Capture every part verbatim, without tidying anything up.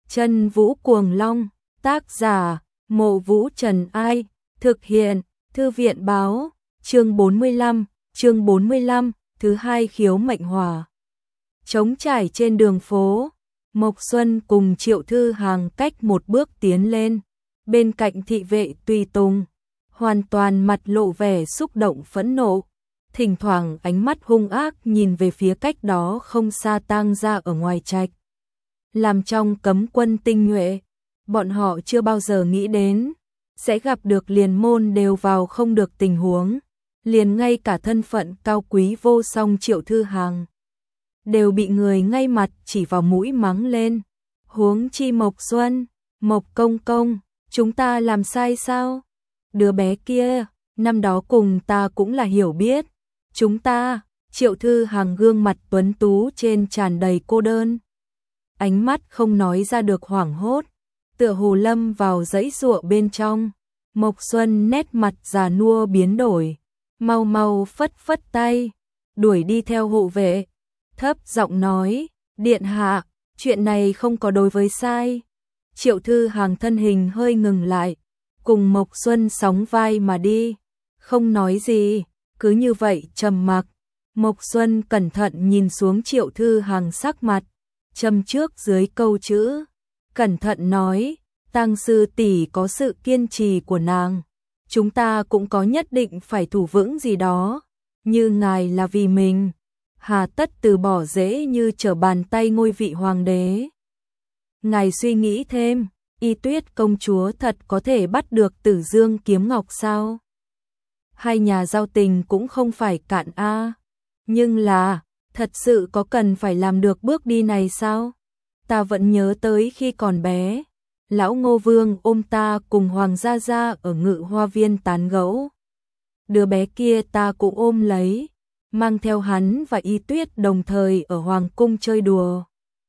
Chân Vũ Cuồng Long, tác giả, Mộ Vũ Trần Ai, thực hiện, Thư viện báo, chương bốn mươi lăm, chương bốn mươi lăm, thứ hai khiếu mệnh hỏa. Trống trải trên đường phố, Mộc Xuân cùng Triệu Thư Hàng cách một bước tiến lên, bên cạnh thị vệ tùy tùng, hoàn toàn mặt lộ vẻ xúc động phẫn nộ, thỉnh thoảng ánh mắt hung ác nhìn về phía cách đó không xa Tang gia ở ngoài trạch. Làm trong cấm quân tinh nhuệ, bọn họ chưa bao giờ nghĩ đến sẽ gặp được liền môn đều vào không được tình huống, liền ngay cả thân phận cao quý vô song Triệu Thư Hàng đều bị người ngay mặt chỉ vào mũi mắng lên. Huống chi Mộc Xuân, Mộc công công, chúng ta làm sai sao? Đứa bé kia, năm đó cùng ta cũng là hiểu biết. Chúng ta, Triệu Thư Hàng gương mặt tuấn tú trên tràn đầy cô đơn. Ánh mắt không nói ra được hoảng hốt, tựa hồ lâm vào dãy giụa bên trong. Mộc Xuân nét mặt già nua biến đổi, mau mau phất phất tay, đuổi đi theo hộ vệ, thấp giọng nói, điện hạ, chuyện này không có đối với sai. Triệu Thư Hàng thân hình hơi ngừng lại, cùng Mộc Xuân sóng vai mà đi, không nói gì, cứ như vậy trầm mặc. Mộc Xuân cẩn thận nhìn xuống Triệu Thư Hàng sắc mặt, châm trước dưới câu chữ, cẩn thận nói, Tang sư tỷ có sự kiên trì của nàng, chúng ta cũng có nhất định phải thủ vững gì đó, như ngài là vì mình, hà tất từ bỏ dễ như trở bàn tay ngôi vị hoàng đế. Ngài suy nghĩ thêm, Y Tuyết công chúa thật có thể bắt được Tử Dương kiếm ngọc sao? Hai nhà giao tình cũng không phải cạn a, nhưng là, thật sự có cần phải làm được bước đi này sao? Ta vẫn nhớ tới khi còn bé, lão Ngô Vương ôm ta cùng Hoàng gia gia ở Ngự Hoa Viên tán gẫu. Đứa bé kia ta cũng ôm lấy, mang theo hắn và Y Tuyết đồng thời ở Hoàng cung chơi đùa.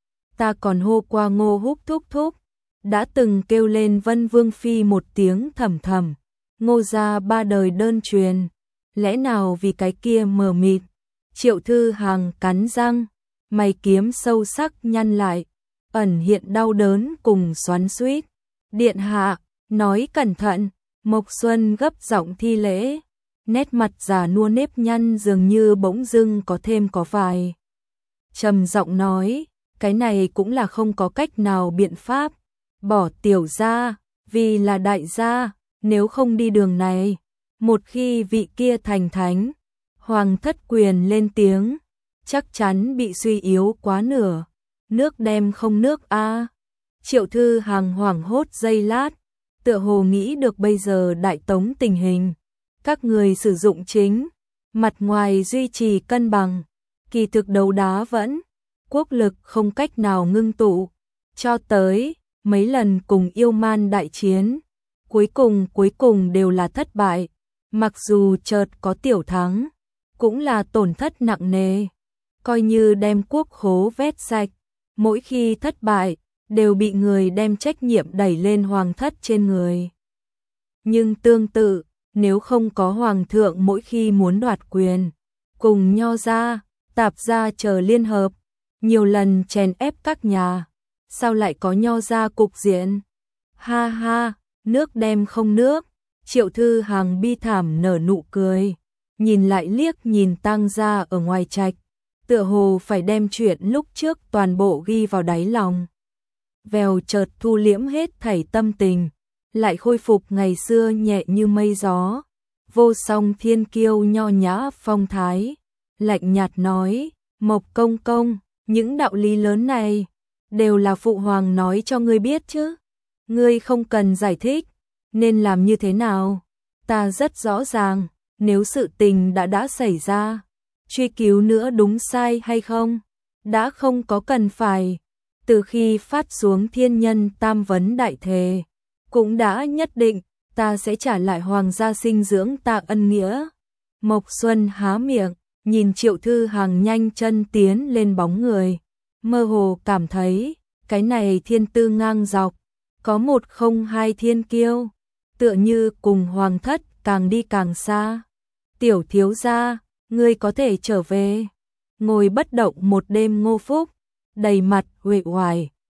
Ta còn hô qua Ngô Húc thúc thúc, đã từng kêu lên Vân Vương phi một tiếng thầm thầm, Ngô gia ba đời đơn truyền, lẽ nào vì cái kia mờ mịt? Triệu Thư Hàng cắn răng, mày kiếm sâu sắc nhăn lại, ẩn hiện đau đớn cùng xoắn xuýt. Điện hạ, nói cẩn thận. Mộc Xuân gấp giọng thi lễ, nét mặt già nua nếp nhăn dường như bỗng dưng có thêm có vài. Trầm giọng nói, cái này cũng là không có cách nào biện pháp, bỏ tiểu gia, vì là đại gia, nếu không đi đường này, một khi vị kia thành thánh, hoàng thất quyền lên tiếng, chắc chắn bị suy yếu quá nửa, nước đem không nước a. Triệu Thư Hàng hoảng hốt giây lát, tựa hồ nghĩ được bây giờ đại tống tình hình, các người sử dụng chính, mặt ngoài duy trì cân bằng, kỳ thực đấu đá vẫn, quốc lực không cách nào ngưng tụ, cho tới mấy lần cùng yêu man đại chiến, cuối cùng cuối cùng đều là thất bại, mặc dù chợt có tiểu thắng, cũng là tổn thất nặng nề, coi như đem quốc khố vét sạch, mỗi khi thất bại, đều bị người đem trách nhiệm đẩy lên hoàng thất trên người. Nhưng tương tự, nếu không có hoàng thượng mỗi khi muốn đoạt quyền, cùng Nho gia, Tạp gia chờ liên hợp, nhiều lần chèn ép các nhà, sao lại có Nho gia cục diện? Ha ha, nước đem không nước. Triệu Thư Hàng bi thảm nở nụ cười, nhìn lại liếc nhìn Tang gia ở ngoài trạch, tựa hồ phải đem chuyện lúc trước toàn bộ ghi vào đáy lòng. Vèo chợt thu liễm hết thảy tâm tình, lại khôi phục ngày xưa nhẹ như mây gió, vô song thiên kiêu nho nhã phong thái, lạnh nhạt nói, Mộc công công, những đạo lý lớn này, đều là phụ hoàng nói cho ngươi biết chứ, ngươi không cần giải thích, nên làm như thế nào, ta rất rõ ràng, nếu sự tình đã đã xảy ra, truy cứu nữa đúng sai hay không, đã không có cần phải. Từ khi phát xuống thiên nhân tam vấn đại thề, cũng đã nhất định, ta sẽ trả lại hoàng gia sinh dưỡng ta ân nghĩa. Mộc Xuân há miệng, nhìn Triệu Thư Hàng nhanh chân tiến lên bóng người, mơ hồ cảm thấy, cái này thiên tư ngang dọc, có một không hai thiên kiêu, tựa như cùng hoàng thất càng đi càng xa. Tiểu thiếu gia, ngươi có thể trở về. Ngồi bất động một đêm Ngô Phúc, đầy mặt uể oải,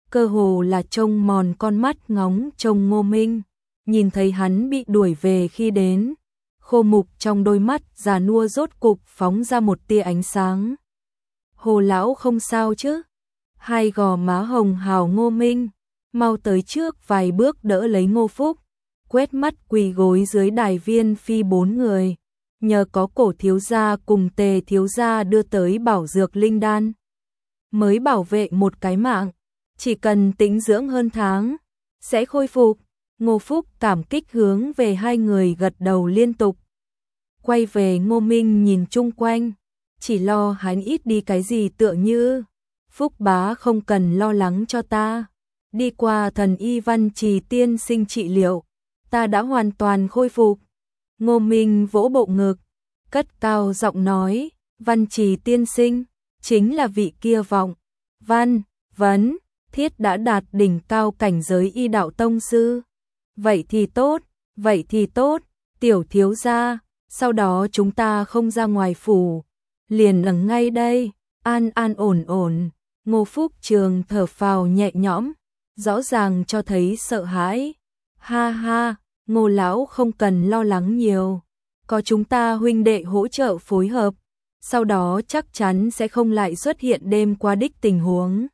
cơ hồ là trông mòn con mắt ngóng trông Ngô Minh, nhìn thấy hắn bị đuổi về khi đến, khô mục trong đôi mắt già nua rốt cục phóng ra một tia ánh sáng. Hồ lão không sao chứ? Hai gò má hồng hào Ngô Minh, mau tới trước vài bước đỡ lấy Ngô Phúc, quét mắt quỳ gối dưới đài Viên Phi bốn người, nhờ có Cổ thiếu gia cùng Tề thiếu gia đưa tới bảo dược linh đan, mới bảo vệ một cái mạng, chỉ cần tĩnh dưỡng hơn tháng, sẽ khôi phục. Ngô Phúc cảm kích hướng về hai người gật đầu liên tục. Quay về Ngô Minh nhìn chung quanh, chỉ lo hắn ít đi cái gì tựa như, Phúc bá không cần lo lắng cho ta, đi qua thần y Văn Trì tiên sinh trị liệu, ta đã hoàn toàn khôi phục. Ngô Minh vỗ bộ ngực, cất cao giọng nói, Văn Trì tiên sinh, chính là vị kia vọng, văn, vấn, thiết đã đạt đỉnh cao cảnh giới y đạo tông sư. Vậy thì tốt, vậy thì tốt, tiểu thiếu gia, sau đó chúng ta không ra ngoài phủ, liền ở ngay đây, an an ổn ổn. Ngô Phúc Trường thở phào nhẹ nhõm, rõ ràng cho thấy sợ hãi. Ha ha, Ngô lão không cần lo lắng nhiều, có chúng ta huynh đệ hỗ trợ phối hợp, sau đó chắc chắn sẽ không lại xuất hiện đêm qua đích tình huống.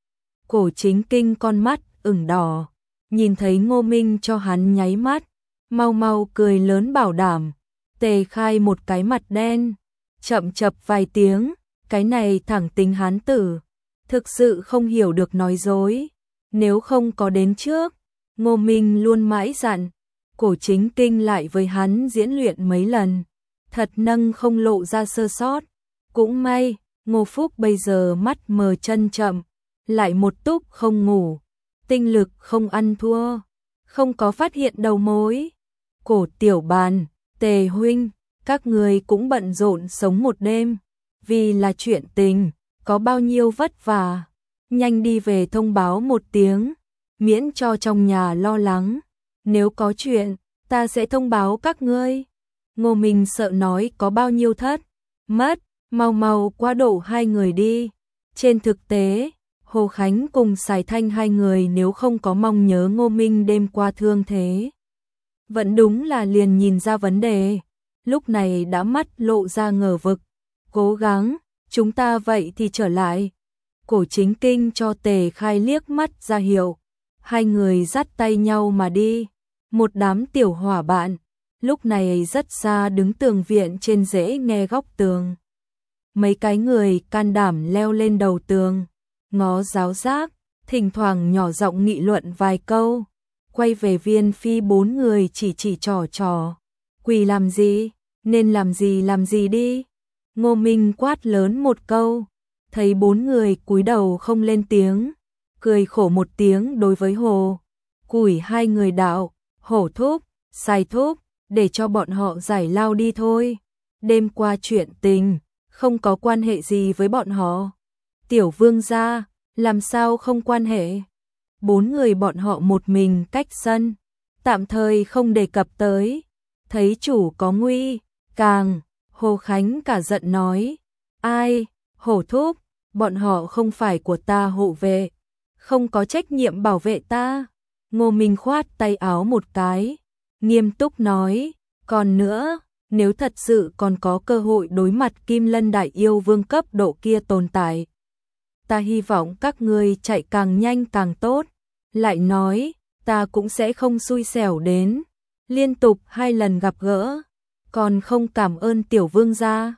Cổ Chính Kinh con mắt ửng đỏ, nhìn thấy Ngô Minh cho hắn nháy mắt, mau mau cười lớn bảo đảm. Tề Khai một cái mặt đen, chậm chập vài tiếng, cái này thẳng tính hán tử, thực sự không hiểu được nói dối, nếu không có đến trước, Ngô Minh luôn mãi dặn, Cổ Chính Kinh lại với hắn diễn luyện mấy lần, thật nâng không lộ ra sơ sót, cũng may, Ngô Phúc bây giờ mắt mờ chân chậm, lại một túc không ngủ, tinh lực không ăn thua, không có phát hiện đầu mối. Cổ Tiểu Bàn, Tề huynh, các người cũng bận rộn sống một đêm, vì là chuyện tình, có bao nhiêu vất vả, nhanh đi về thông báo một tiếng, miễn cho trong nhà lo lắng, nếu có chuyện, ta sẽ thông báo các ngươi. Ngô Minh sợ nói có bao nhiêu thất, mất, mau mau qua độ hai người đi. Trên thực tế, Hồ Khánh cùng Sài Thanh hai người nếu không có mong nhớ Ngô Minh đêm qua thương thế, vẫn đúng là liền nhìn ra vấn đề, lúc này đã mắt lộ ra ngờ vực, cố gắng, chúng ta vậy thì trở lại. Cổ Chính Kinh cho Tề Khai liếc mắt ra hiệu, hai người dắt tay nhau mà đi, một đám tiểu hỏa bạn, lúc này rất xa đứng tường viện trên rễ nghe góc tường. Mấy cái người can đảm leo lên đầu tường, ngó giáo giác, thỉnh thoảng nhỏ giọng nghị luận vài câu, quay về Viên Phi bốn người chỉ chỉ trò trò, quỳ làm gì, nên làm gì làm gì đi. Ngô Minh quát lớn một câu, thấy bốn người cúi đầu không lên tiếng, cười khổ một tiếng đối với Hồ, Củi hai người đạo, Hổ thúc, Sài thúc, để cho bọn họ giải lao đi thôi, đêm qua chuyện tình, không có quan hệ gì với bọn họ. Tiểu vương gia, làm sao không quan hệ? Bốn người bọn họ một mình cách sân, tạm thời không đề cập tới, thấy chủ có nguy, càng, Hồ Khánh cả giận nói, ai, Hổ thúc, bọn họ không phải của ta hộ vệ, không có trách nhiệm bảo vệ ta. Ngô Minh khoát tay áo một cái, nghiêm túc nói, còn nữa, nếu thật sự còn có cơ hội đối mặt Kim Lân Đại Yêu Vương cấp độ kia tồn tại, ta hy vọng các ngươi chạy càng nhanh càng tốt. Lại nói, ta cũng sẽ không xui xẻo đến, liên tục hai lần gặp gỡ, còn không cảm ơn tiểu vương gia.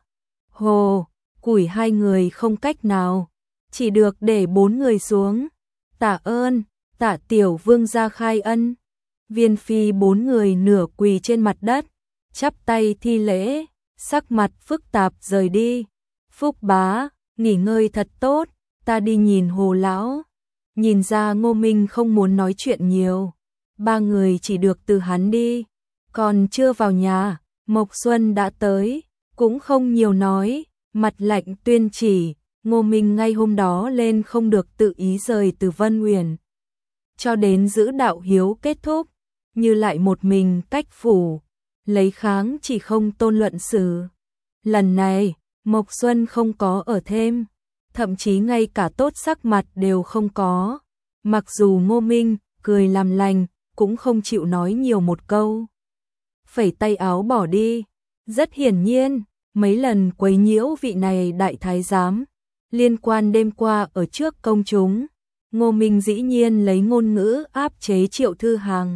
Hồ, Củi hai người không cách nào, chỉ được để bốn người xuống. Tạ ơn, tạ tiểu vương gia khai ân. Viên Phi bốn người nửa quỳ trên mặt đất, chắp tay thi lễ, sắc mặt phức tạp rời đi. Phúc bá, nghỉ ngơi thật tốt, ta đi nhìn Hồ lão. Nhìn ra Ngô Minh không muốn nói chuyện nhiều, ba người chỉ được từ hắn đi, còn chưa vào nhà, Mộc Xuân đã tới, cũng không nhiều nói, mặt lạnh tuyên chỉ, Ngô Minh ngay hôm đó lên không được tự ý rời từ Vân Uyển, cho đến giữ đạo hiếu kết thúc, như lại một mình cách phủ, lấy kháng chỉ không tôn luận xử. Lần này, Mộc Xuân không có ở thêm, thậm chí ngay cả tốt sắc mặt đều không có. Mặc dù Ngô Minh cười làm lành, cũng không chịu nói nhiều một câu. Phẩy tay áo bỏ đi. Rất hiển nhiên, mấy lần quấy nhiễu vị này đại thái giám, liên quan đêm qua ở trước công chúng, Ngô Minh dĩ nhiên lấy ngôn ngữ áp chế Triệu Thư Hàng.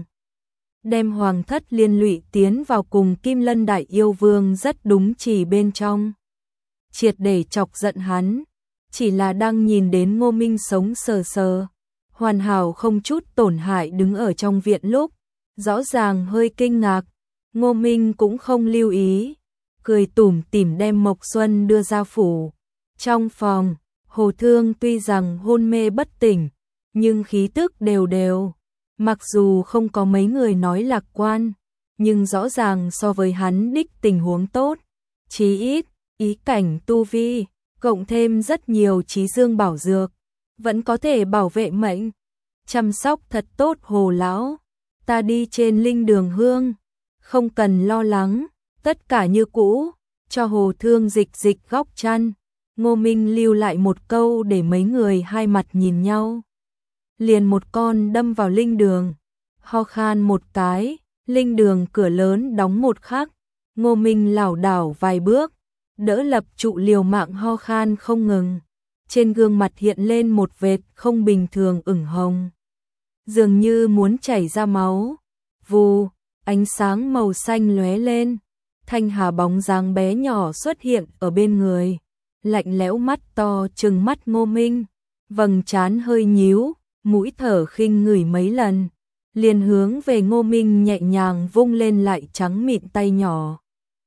Đem hoàng thất liên lụy tiến vào cùng Kim Lân Đại Yêu Vương rất đúng chỉ bên trong. Triệt để chọc giận hắn, chỉ là đang nhìn đến Ngô Minh sống sờ sờ, hoàn hảo không chút tổn hại đứng ở trong viện lúc, rõ ràng hơi kinh ngạc, Ngô Minh cũng không lưu ý, cười tủm tỉm đem Mộc Xuân đưa ra phủ. Trong phòng, Hồ Thương tuy rằng hôn mê bất tỉnh, nhưng khí tức đều đều. Mặc dù không có mấy người nói lạc quan, nhưng rõ ràng so với hắn đích tình huống tốt. Chí ít, ý cảnh tu vi, cộng thêm rất nhiều trí dương bảo dược, vẫn có thể bảo vệ mệnh. Chăm sóc thật tốt Hồ lão, ta đi trên linh đường hương, không cần lo lắng, tất cả như cũ, cho Hồ Thương dịch dịch góc chăn. Ngô Minh lưu lại một câu để mấy người hai mặt nhìn nhau. Liền một con đâm vào linh đường, ho khan một cái, linh đường cửa lớn đóng một khắc, Ngô Minh lảo đảo vài bước, đỡ lập trụ liều mạng ho khan không ngừng. Trên gương mặt hiện lên một vệt không bình thường ửng hồng, dường như muốn chảy ra máu. Vù, ánh sáng màu xanh lóe lên, Thanh Hà bóng dáng bé nhỏ xuất hiện ở bên người, lạnh lẽo mắt to trừng mắt Ngô Minh, vầng trán hơi nhíu, mũi thở khinh ngửi mấy lần, liền hướng về Ngô Minh nhẹ nhàng vung lên lại trắng mịn tay nhỏ.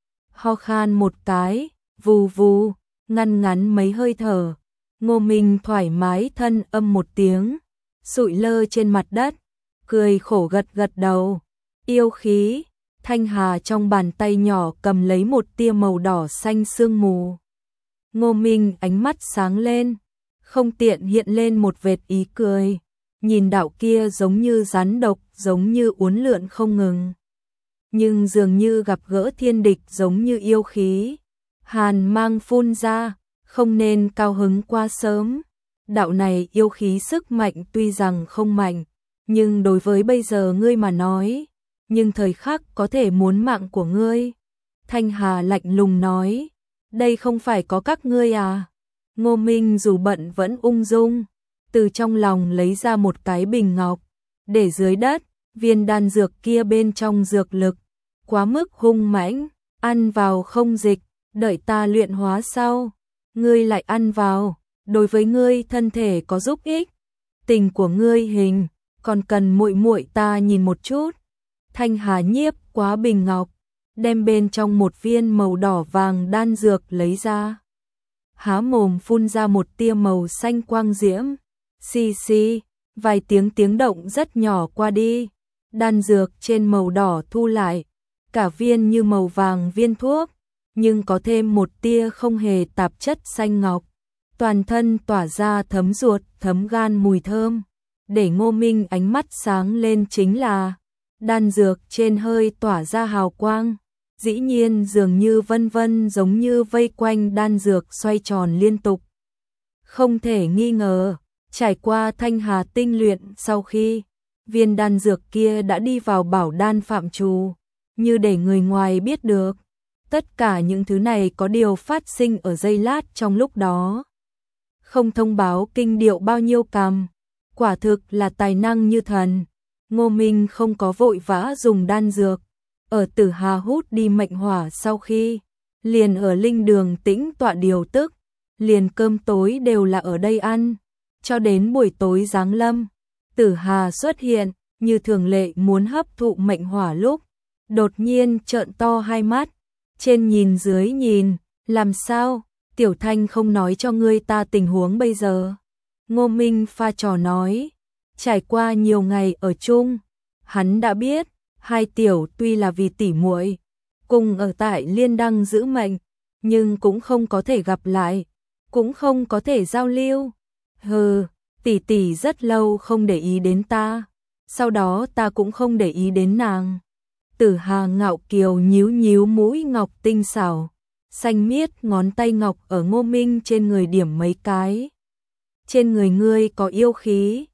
Ho khan một cái, vù vù, ngăn ngắn mấy hơi thở, Ngô Minh thoải mái thân âm một tiếng, sụi lơ trên mặt đất, cười khổ gật gật đầu. Yêu khí, Thanh Hà trong bàn tay nhỏ cầm lấy một tia màu đỏ xanh sương mù. Ngô Minh ánh mắt sáng lên, không tiện hiện lên một vệt ý cười, nhìn đạo kia giống như rắn độc, giống như uốn lượn không ngừng. Nhưng dường như gặp gỡ thiên địch giống như yêu khí. Hàn mang phun ra, không nên cao hứng quá sớm. Đạo này yêu khí sức mạnh tuy rằng không mạnh, nhưng đối với bây giờ ngươi mà nói, nhưng thời khắc có thể muốn mạng của ngươi. Thanh Hà lạnh lùng nói, đây không phải có các ngươi à? Ngô Minh dù bận vẫn ung dung, từ trong lòng lấy ra một cái bình ngọc, để dưới đất, viên đan dược kia bên trong dược lực, quá mức hung mãnh, ăn vào không dịch, đợi ta luyện hóa sau, ngươi lại ăn vào, đối với ngươi thân thể có giúp ích. Tình của ngươi hình, còn cần muội muội ta nhìn một chút. Thanh Hà nhiếp quá bình ngọc, đem bên trong một viên màu đỏ vàng đan dược lấy ra. Há mồm phun ra một tia màu xanh quang diễm, xì xì, vài tiếng tiếng động rất nhỏ qua đi. Đan dược trên màu đỏ thu lại, cả viên như màu vàng viên thuốc, nhưng có thêm một tia không hề tạp chất xanh ngọc. Toàn thân tỏa ra thấm ruột, thấm gan mùi thơm, để Ngô Minh ánh mắt sáng lên chính là đan dược trên hơi tỏa ra hào quang, dĩ nhiên dường như vân vân giống như vây quanh đan dược xoay tròn liên tục. Không thể nghi ngờ, trải qua Thanh Hà tinh luyện sau khi, viên đan dược kia đã đi vào bảo đan phạm trù, như để người ngoài biết được. Tất cả những thứ này có điều phát sinh ở giây lát trong lúc đó. Không thông báo kinh điệu bao nhiêu cằm, quả thực là tài năng như thần. Ngô Minh không có vội vã dùng đan dược, ở Tử Hà hút đi mệnh hỏa sau khi, liền ở linh đường tĩnh tọa điều tức, liền cơm tối đều là ở đây ăn, cho đến buổi tối giáng lâm, Tử Hà xuất hiện, như thường lệ muốn hấp thụ mệnh hỏa lúc, đột nhiên trợn to hai mắt, trên nhìn dưới nhìn, làm sao, Tiểu Thanh không nói cho ngươi ta tình huống bây giờ. Ngô Minh pha trò nói, trải qua nhiều ngày ở chung, hắn đã biết, hai tiểu tuy là vì tỉ muội, cùng ở tại Liên Đăng giữ mệnh, nhưng cũng không có thể gặp lại, cũng không có thể giao lưu. Hừ, tỷ tỷ rất lâu không để ý đến ta, sau đó ta cũng không để ý đến nàng. Tử Hà ngạo kiều nhíu nhíu mũi ngọc tinh xảo, xanh miết ngón tay ngọc ở Ngô Minh trên người điểm mấy cái. Trên người ngươi có yêu khí.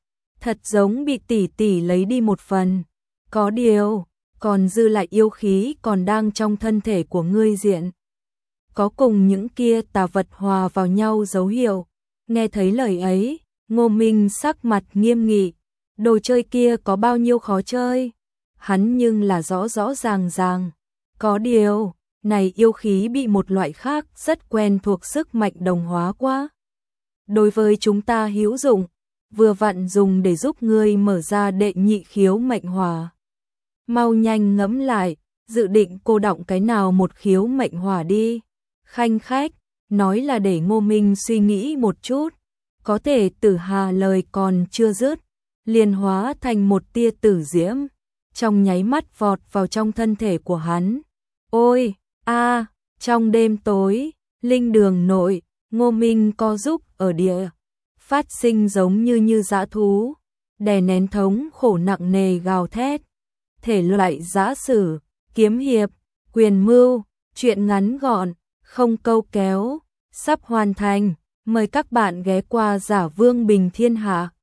thật giống bị tỷ tỷ lấy đi một phần. Có điều, còn dư lại yêu khí còn đang trong thân thể của ngươi diện. Có cùng những kia tà vật hòa vào nhau dấu hiệu. Nghe thấy lời ấy, Ngô Minh sắc mặt nghiêm nghị. Đồ chơi kia có bao nhiêu khó chơi? Hắn nhưng là rõ rõ ràng ràng. Có điều, này yêu khí bị một loại khác rất quen thuộc sức mạnh đồng hóa quá. Đối với chúng ta hữu dụng, vừa vặn dùng để giúp ngươi mở ra đệ nhị khiếu mệnh hỏa. Mau nhanh ngẫm lại, dự định cô đọng cái nào một khiếu mệnh hỏa đi. Khanh khách, nói là để Ngô Minh suy nghĩ một chút. Có thể Tử Hà lời còn chưa dứt, liền hóa thành một tia tử diễm, trong nháy mắt vọt vào trong thân thể của hắn. Ôi, a, trong đêm tối, linh đường nội, Ngô Minh co giúp ở địa, phát sinh giống như như dã thú, đè nén thống khổ nặng nề gào thét. Thể loại giã sử, kiếm hiệp, quyền mưu, truyện ngắn gọn, không câu kéo, sắp hoàn thành. Mời các bạn ghé qua Giả Vương Bình Thiên Hạ.